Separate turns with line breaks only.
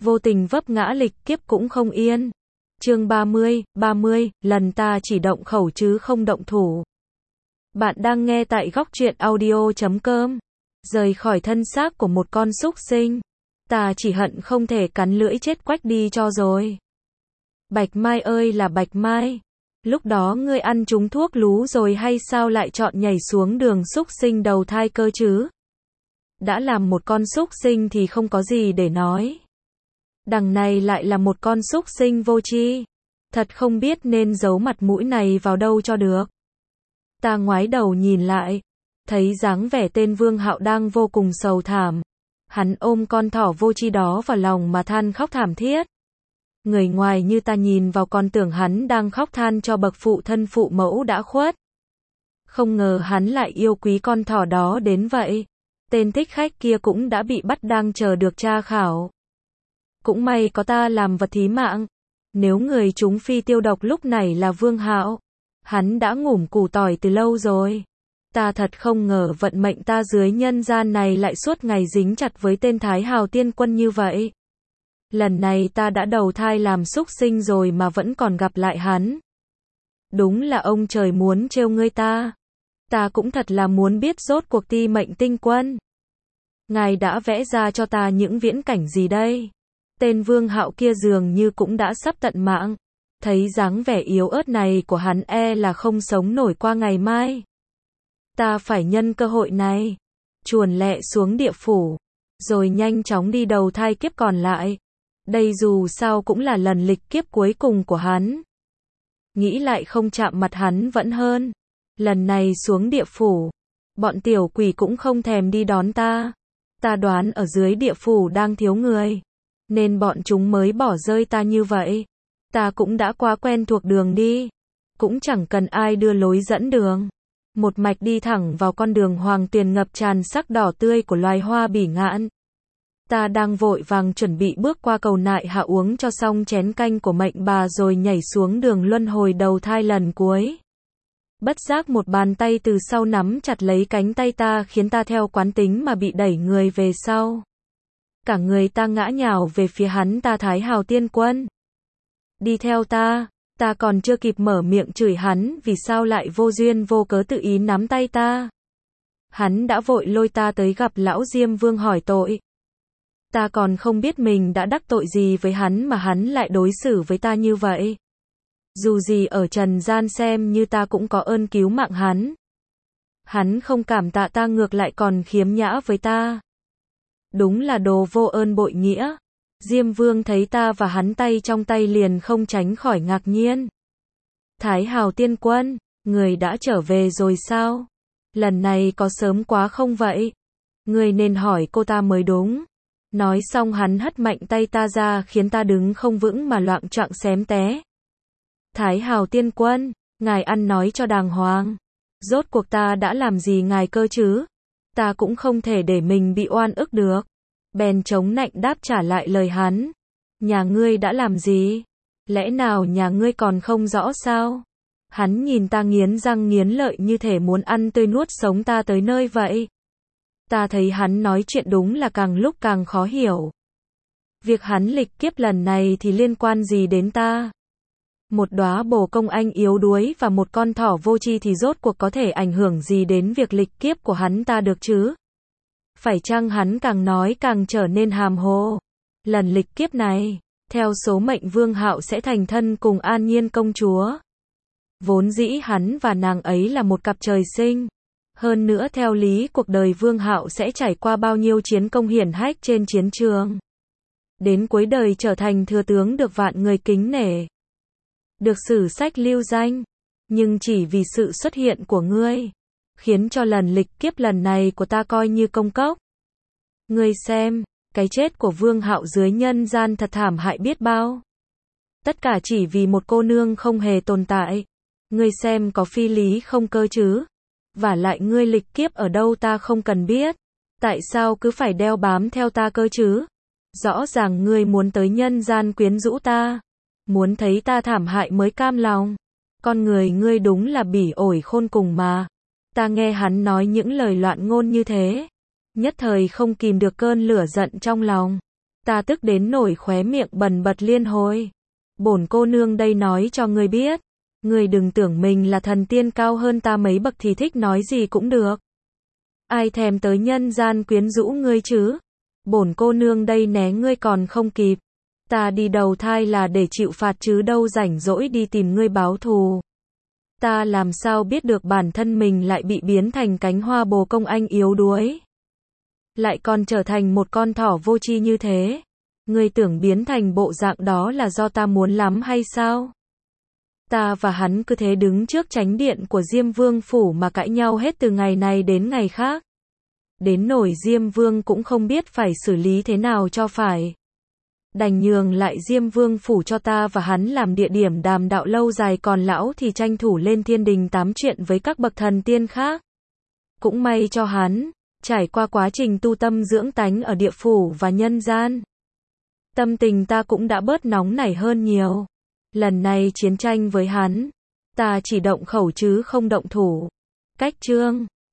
vô tình vấp ngã lịch kiếp cũng không yên. Chương 30, lần ta chỉ động khẩu chứ không động thủ. Bạn đang nghe tại góc truyện audio.com. Rời khỏi thân xác của một con súc sinh, ta chỉ hận không thể cắn lưỡi chết quách đi cho rồi. Bạch Mai ơi là Bạch Mai, lúc đó ngươi ăn trúng thuốc lú rồi hay sao lại chọn nhảy xuống đường súc sinh đầu thai cơ chứ? Đã làm một con súc sinh thì không có gì để nói. Đằng này lại là một con súc sinh vô tri. Thật không biết nên giấu mặt mũi này vào đâu cho được. Ta ngoái đầu nhìn lại, thấy dáng vẻ tên Vương Hạo đang vô cùng sầu thảm. Hắn ôm con thỏ vô tri đó vào lòng mà than khóc thảm thiết. Người ngoài như ta nhìn vào còn tưởng hắn đang khóc than cho bậc phụ thân phụ mẫu đã khuất. Không ngờ hắn lại yêu quý con thỏ đó đến vậy. Tên thích khách kia cũng đã bị bắt đang chờ được tra khảo. Cũng may có ta làm vật thí mạng. Nếu người trúng phi tiêu độc lúc này là Vương Hạo, hắn đã ngủm củ tỏi từ lâu rồi. Ta thật không ngờ vận mệnh ta dưới nhân gian này lại suốt ngày dính chặt với tên Thái Hào Tiên Quân như vậy. Lần này ta đã đầu thai làm súc sinh rồi mà vẫn còn gặp lại hắn. Đúng là ông trời muốn trêu ngươi ta. Ta cũng thật là muốn biết rốt cuộc Ti Mệnh Tinh Quân, ngài đã vẽ ra cho ta những viễn cảnh gì đây? Tên Vương Hạo kia dường như cũng đã sắp tận mạng. Thấy dáng vẻ yếu ớt này của hắn là không sống nổi qua ngày mai. Ta phải nhân cơ hội này, chuồn lẹ xuống địa phủ, rồi nhanh chóng đi đầu thai kiếp còn lại. Đây dù sao cũng là lần lịch kiếp cuối cùng của hắn. Nghĩ lại không chạm mặt hắn vẫn hơn. Lần này xuống địa phủ, bọn tiểu quỷ cũng không thèm đi đón ta. Ta đoán ở dưới địa phủ đang thiếu người, nên bọn chúng mới bỏ rơi ta như vậy. Ta cũng đã quá quen thuộc đường đi, cũng chẳng cần ai đưa lối dẫn đường. Một mạch đi thẳng vào con đường hoàng tuyền ngập tràn sắc đỏ tươi của loài hoa bỉ ngạn. Ta đang vội vàng chuẩn bị bước qua cầu nại hạ uống cho xong chén canh của mệnh bà rồi nhảy xuống đường luân hồi đầu thai lần cuối. Bất giác một bàn tay từ sau nắm chặt lấy cánh tay ta khiến ta theo quán tính mà bị đẩy người về sau. Cả người ta ngã nhào về phía hắn ta Thái Hào Tiên Quân. Đi theo ta còn chưa kịp mở miệng chửi hắn vì sao lại vô duyên vô cớ tự ý nắm tay ta. Hắn đã vội lôi ta tới gặp lão Diêm Vương hỏi tội. Ta còn không biết mình đã đắc tội gì với hắn mà hắn lại đối xử với ta như vậy. Dù gì ở trần gian xem như ta cũng có ơn cứu mạng hắn. Hắn không cảm tạ ta ngược lại còn khiếm nhã với ta. Đúng là đồ vô ơn bội nghĩa. Diêm Vương thấy ta và hắn tay trong tay liền không tránh khỏi ngạc nhiên. Thái Hào Tiên Quân, người đã trở về rồi sao? Lần này có sớm quá không vậy? Người nên hỏi cô ta mới đúng. Nói xong hắn hất mạnh tay ta ra khiến ta đứng không vững mà loạng choạng xém té. Thái Hào Tiên Quân, ngài ăn nói cho đàng hoàng. Rốt cuộc ta đã làm gì ngài cơ chứ? Ta cũng không thể để mình bị oan ức được. Bèn chống nạnh đáp trả lại lời hắn. Nhà ngươi đã làm gì? Lẽ nào nhà ngươi còn không rõ sao? Hắn nhìn ta nghiến răng nghiến lợi như thể muốn ăn tươi nuốt sống ta tới nơi vậy. Ta thấy hắn nói chuyện đúng là càng lúc càng khó hiểu. Việc hắn lịch kiếp lần này thì liên quan gì đến ta? Một đóa bồ công anh yếu đuối và một con thỏ vô tri thì rốt cuộc có thể ảnh hưởng gì đến việc lịch kiếp của hắn ta được chứ? Phải chăng hắn càng nói càng trở nên hàm hồ? Lần lịch kiếp này, theo số mệnh Vương Hạo sẽ thành thân cùng An Nhiên công chúa. Vốn dĩ hắn và nàng ấy là một cặp trời sinh. Hơn nữa theo lý cuộc đời Vương Hạo sẽ trải qua bao nhiêu chiến công hiển hách trên chiến trường. Đến cuối đời trở thành thừa tướng được vạn người kính nể. Được sử sách lưu danh. Nhưng chỉ vì sự xuất hiện của ngươi, khiến cho lần lịch kiếp lần này của ta coi như công cốc. Ngươi xem, cái chết của Vương Hạo dưới nhân gian thật thảm hại biết bao. Tất cả chỉ vì một cô nương không hề tồn tại. Ngươi xem có phi lý không cơ chứ? Vả lại ngươi lịch kiếp ở đâu ta không cần biết. Tại sao cứ phải đeo bám theo ta cơ chứ? Rõ ràng ngươi muốn tới nhân gian quyến rũ ta. Muốn thấy ta thảm hại mới cam lòng. Con người ngươi đúng là bỉ ổi khôn cùng mà. Ta nghe hắn nói những lời loạn ngôn như thế, nhất thời không kìm được cơn lửa giận trong lòng. Ta tức đến nổi khóe miệng bần bật liên hồi. Bổn cô nương đây nói cho ngươi biết. Ngươi đừng tưởng mình là thần tiên cao hơn ta mấy bậc thì thích nói gì cũng được. Ai thèm tới nhân gian quyến rũ ngươi chứ? Bổn cô nương đây né ngươi còn không kịp. Ta đi đầu thai là để chịu phạt chứ đâu rảnh rỗi đi tìm ngươi báo thù. Ta làm sao biết được bản thân mình lại bị biến thành cánh hoa bồ công anh yếu đuối. Lại còn trở thành một con thỏ vô tri như thế. Ngươi tưởng biến thành bộ dạng đó là do ta muốn lắm hay sao? Ta và hắn cứ thế đứng trước chánh điện của Diêm Vương phủ mà cãi nhau hết từ ngày này đến ngày khác. Đến nổi Diêm Vương cũng không biết phải xử lý thế nào cho phải. Đành nhường lại Diêm Vương phủ cho ta và hắn làm địa điểm đàm đạo lâu dài, còn lão thì tranh thủ lên thiên đình tám chuyện với các bậc thần tiên khác. Cũng may cho hắn, trải qua quá trình tu tâm dưỡng tánh ở địa phủ và nhân gian, tâm tình ta cũng đã bớt nóng nảy hơn nhiều. Lần này chiến tranh với hắn, ta chỉ động khẩu chứ không động thủ. Cách chương